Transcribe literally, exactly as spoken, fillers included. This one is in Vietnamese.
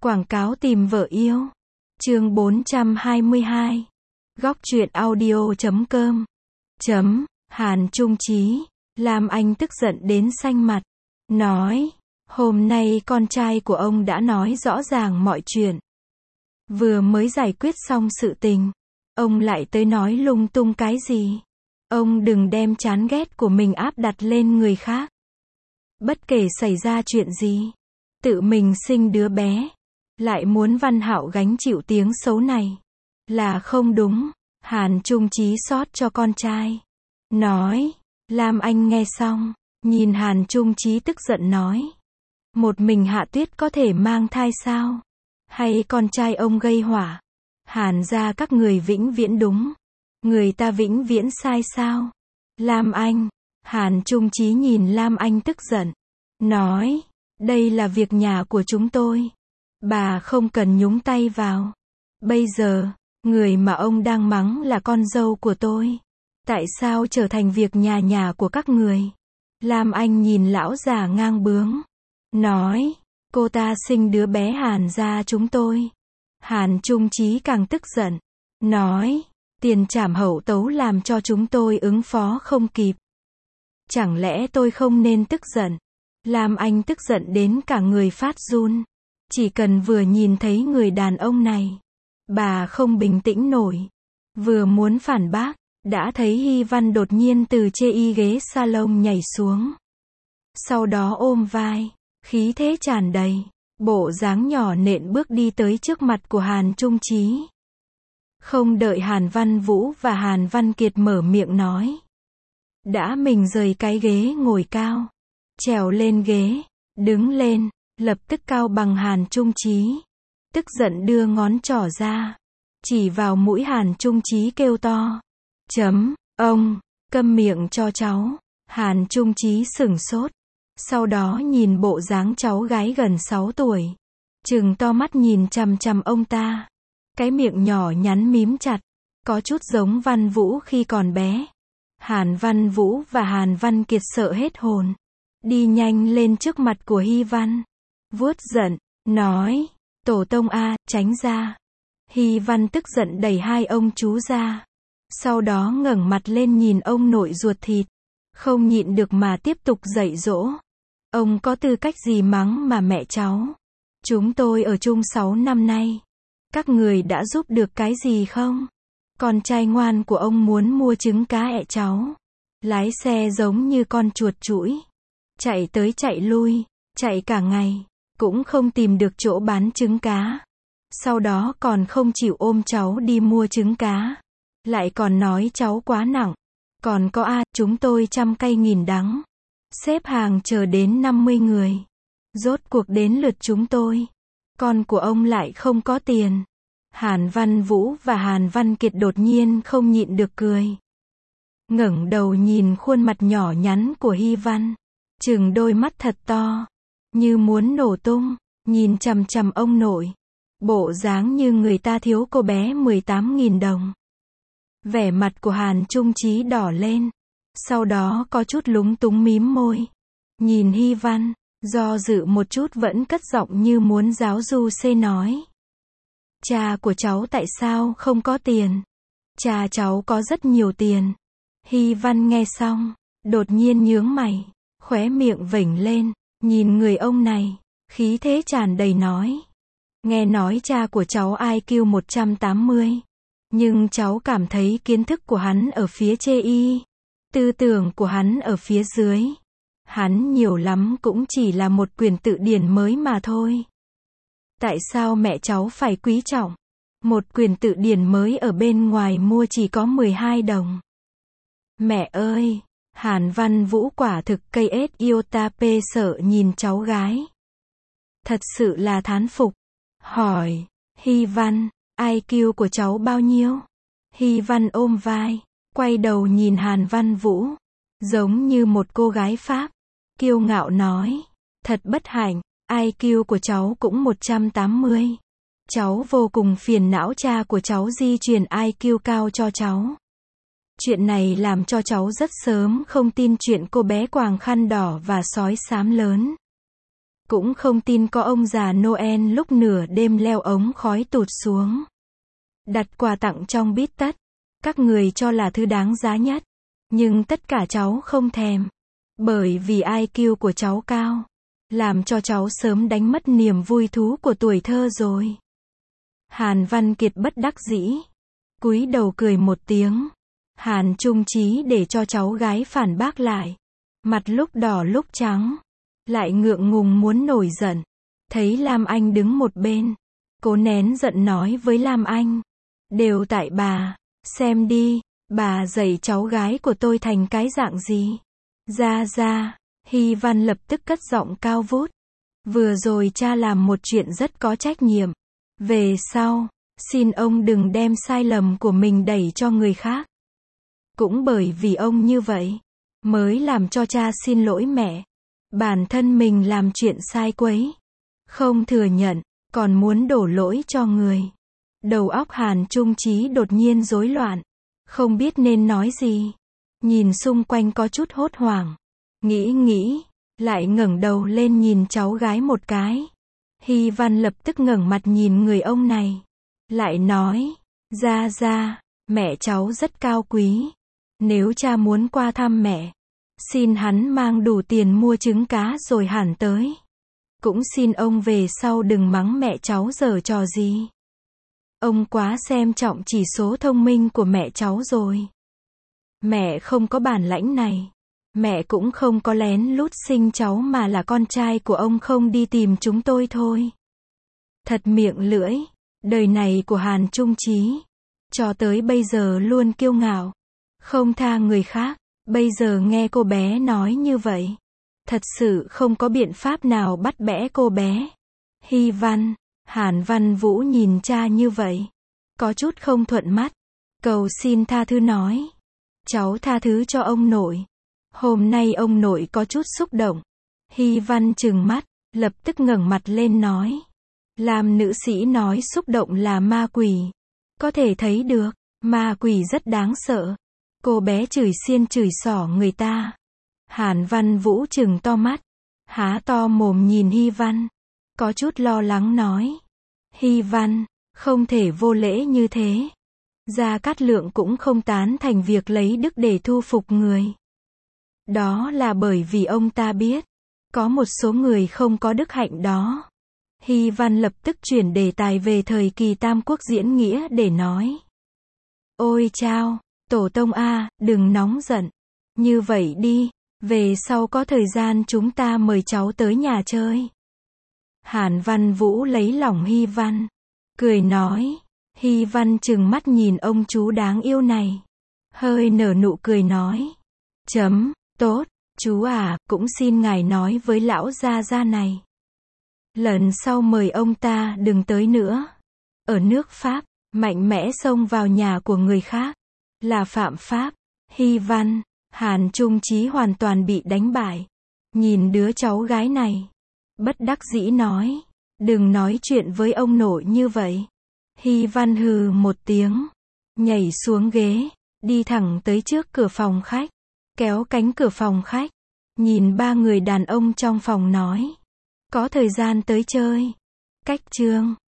Quảng cáo tìm vợ yêu. Chương bốn trăm hai mươi hai. Góc truyện audio chấm com. Chấm, Hàn Trung Chí. Lam Anh tức giận đến xanh mặt. Nói, hôm nay con trai của ông đã nói rõ ràng mọi chuyện. Vừa mới giải quyết xong sự tình. Ông lại tới nói lung tung cái gì. Ông đừng đem chán ghét của mình áp đặt lên người khác. Bất kể xảy ra chuyện gì. Tự mình sinh đứa bé. Lại muốn Văn Hạo gánh chịu tiếng xấu này. Là không đúng. Hàn Trung Chí xót cho con trai. Nói. Lam Anh nghe xong. Nhìn Hàn Trung Chí tức giận nói. Một mình Hạ Tuyết có thể mang thai sao? Hay con trai ông gây hỏa? Hàn gia các người vĩnh viễn đúng. Người ta vĩnh viễn sai sao? Lam Anh. Hàn Trung Chí nhìn Lam Anh tức giận. Nói. Đây là việc nhà của chúng tôi. Bà không cần nhúng tay vào. Bây giờ, người mà ông đang mắng là con dâu của tôi. Tại sao trở thành việc nhà nhà của các người? Lam Anh nhìn lão già ngang bướng. Nói, cô ta sinh đứa bé Hàn gia chúng tôi. Hàn Trung Chí càng tức giận. Nói, tiền trảm hậu tấu làm cho chúng tôi ứng phó không kịp. Chẳng lẽ tôi không nên tức giận? Lam Anh tức giận đến cả người phát run. Chỉ cần vừa nhìn thấy người đàn ông này, bà không bình tĩnh nổi. Vừa muốn phản bác, đã thấy Hy Văn đột nhiên từ chê y ghế salon nhảy xuống. Sau đó ôm vai, khí thế tràn đầy, bộ dáng nhỏ nện bước đi tới trước mặt của Hàn Trung Chí. Không đợi Hàn Văn Vũ và Hàn Văn Kiệt mở miệng nói. Đã mình rời cái ghế ngồi cao, trèo lên ghế, đứng lên, lập tức cao bằng Hàn Trung Chí. Tức giận đưa ngón trỏ ra, chỉ vào mũi Hàn Trung Chí kêu to. Chấm, ông, câm miệng cho cháu. Hàn Trung Chí sửng sốt. Sau đó nhìn bộ dáng cháu gái gần sáu tuổi. Trừng to mắt nhìn chằm chằm ông ta. Cái miệng nhỏ nhắn mím chặt. Có chút giống Văn Vũ khi còn bé. Hàn Văn Vũ và Hàn Văn Kiệt sợ hết hồn. Đi nhanh lên trước mặt của Hy Văn. Vuốt giận, nói. Tổ tông a, tránh ra. Hy Văn tức giận đẩy hai ông chú ra. Sau đó ngẩng mặt lên nhìn ông nội ruột thịt. Không nhịn được mà tiếp tục dạy dỗ. Ông có tư cách gì mắng mà mẹ cháu? Chúng tôi ở chung sáu năm nay. Các người đã giúp được cái gì không? Con trai ngoan của ông muốn mua trứng cá ẹ cháu. Lái xe giống như con chuột chũi. Chạy tới chạy lui, chạy cả ngày. Cũng không tìm được chỗ bán trứng cá. Sau đó còn không chịu ôm cháu đi mua trứng cá. Lại còn nói cháu quá nặng. Còn có a, chúng tôi trăm cây nghìn đắng. Xếp hàng chờ đến năm mươi người. Rốt cuộc đến lượt chúng tôi. Con của ông lại không có tiền. Hàn Văn Vũ và Hàn Văn Kiệt đột nhiên không nhịn được cười. Ngẩng đầu nhìn khuôn mặt nhỏ nhắn của Hy Văn. Trừng đôi mắt thật to. Như muốn nổ tung. Nhìn chằm chằm ông nội. Bộ dáng như người ta thiếu cô bé mười tám nghìn đồng. Vẻ mặt của Hàn Trung Chí đỏ lên. Sau đó có chút lúng túng mím môi. Nhìn Hy Văn, do dự một chút vẫn cất giọng như muốn giáo du xê nói. Cha của cháu tại sao không có tiền? Cha cháu có rất nhiều tiền. Hy Văn nghe xong, đột nhiên nhướng mày, khóe miệng vểnh lên, nhìn người ông này, khí thế tràn đầy nói. Nghe nói cha của cháu i kiu một trăm tám mươi. Nhưng cháu cảm thấy kiến thức của hắn ở phía chê y. Tư tưởng của hắn ở phía dưới. Hắn nhiều lắm cũng chỉ là một quyển tự điển mới mà thôi. Tại sao mẹ cháu phải quý trọng? Một quyển tự điển mới ở bên ngoài mua chỉ có mười hai đồng. Mẹ ơi! Hàn Văn Vũ quả thực cây ết iota pê sợ nhìn cháu gái. Thật sự là thán phục. Hỏi, Hy Văn, i kiu của cháu bao nhiêu? Hy Văn ôm vai, quay đầu nhìn Hàn Văn Vũ, giống như một cô gái Pháp, kiêu ngạo nói, thật bất hạnh, i kiu của cháu cũng một trăm tám mươi. Cháu vô cùng phiền não cha của cháu di truyền i kiu cao cho cháu. Chuyện này làm cho cháu rất sớm không tin chuyện cô bé quàng khăn đỏ và sói xám lớn. Cũng không tin có ông già Noel lúc nửa đêm leo ống khói tụt xuống. Đặt quà tặng trong bít tất. Các người cho là thứ đáng giá nhất. Nhưng tất cả cháu không thèm. Bởi vì i kiu của cháu cao. Làm cho cháu sớm đánh mất niềm vui thú của tuổi thơ rồi. Hàn Văn Kiệt bất đắc dĩ. Cúi đầu cười một tiếng. Hàn Trung Chí để cho cháu gái phản bác lại. Mặt lúc đỏ lúc trắng. Lại ngượng ngùng muốn nổi giận. Thấy Lam Anh đứng một bên. Cố nén giận nói với Lam Anh. Đều tại bà. Xem đi, bà dạy cháu gái của tôi thành cái dạng gì. Ra ra. Hy Văn lập tức cất giọng cao vút. Vừa rồi cha làm một chuyện rất có trách nhiệm. Về sau, xin ông đừng đem sai lầm của mình đẩy cho người khác. Cũng bởi vì ông như vậy, mới làm cho cha xin lỗi mẹ. Bản thân mình làm chuyện sai quấy. Không thừa nhận, còn muốn đổ lỗi cho người. Đầu óc Hàn Trung Chí đột nhiên rối loạn. Không biết nên nói gì. Nhìn xung quanh có chút hốt hoảng. Nghĩ nghĩ, lại ngẩng đầu lên nhìn cháu gái một cái. Hy Văn lập tức ngẩng mặt nhìn người ông này. Lại nói, ra ra, mẹ cháu rất cao quý. Nếu cha muốn qua thăm mẹ, xin hắn mang đủ tiền mua trứng cá rồi hẳn tới. Cũng xin ông về sau đừng mắng mẹ cháu giở trò gì. Ông quá xem trọng chỉ số thông minh của mẹ cháu rồi. Mẹ không có bản lãnh này. Mẹ cũng không có lén lút sinh cháu mà là con trai của ông không đi tìm chúng tôi thôi. Thật miệng lưỡi. Đời này của Hàn Trung Chí. Cho tới bây giờ luôn kiêu ngạo. Không tha người khác. Bây giờ nghe cô bé nói như vậy. Thật sự không có biện pháp nào bắt bẽ cô bé. Hy Văn. Hàn Văn Vũ nhìn cha như vậy. Có chút không thuận mắt. Cầu xin tha thứ nói. Cháu tha thứ cho ông nội. Hôm nay ông nội có chút xúc động. Hy Văn trừng mắt, lập tức ngẩng mặt lên nói. Làm nữ sĩ nói xúc động là ma quỷ. Có thể thấy được, ma quỷ rất đáng sợ. Cô bé chửi xiên chửi xỏ người ta. Hàn Văn Vũ trừng to mắt. Há to mồm nhìn Hy Văn. Có chút lo lắng nói. Hy Văn, không thể vô lễ như thế. Gia Cát Lượng cũng không tán thành việc lấy đức để thu phục người. Đó là bởi vì ông ta biết. Có một số người không có đức hạnh đó. Hy Văn lập tức chuyển đề tài về thời kỳ Tam Quốc diễn nghĩa để nói. Ôi chao, tổ tông a, đừng nóng giận. Như vậy đi, về sau có thời gian chúng ta mời cháu tới nhà chơi. Hàn Văn Vũ lấy lòng Hy Văn. Cười nói. Hy Văn trừng mắt nhìn ông chú đáng yêu này. Hơi nở nụ cười nói. Chấm, tốt, chú à, cũng xin ngài nói với lão gia gia này. Lần sau mời ông ta đừng tới nữa. Ở nước Pháp, mạnh mẽ xông vào nhà của người khác. Là phạm pháp. Hy Văn, Hàn Trung Chí hoàn toàn bị đánh bại. Nhìn đứa cháu gái này. Bất đắc dĩ nói. Đừng nói chuyện với ông nội như vậy. Hy Văn hừ một tiếng. Nhảy xuống ghế. Đi thẳng tới trước cửa phòng khách. Kéo cánh cửa phòng khách. Nhìn ba người đàn ông trong phòng nói. Có thời gian tới chơi. Cách chương.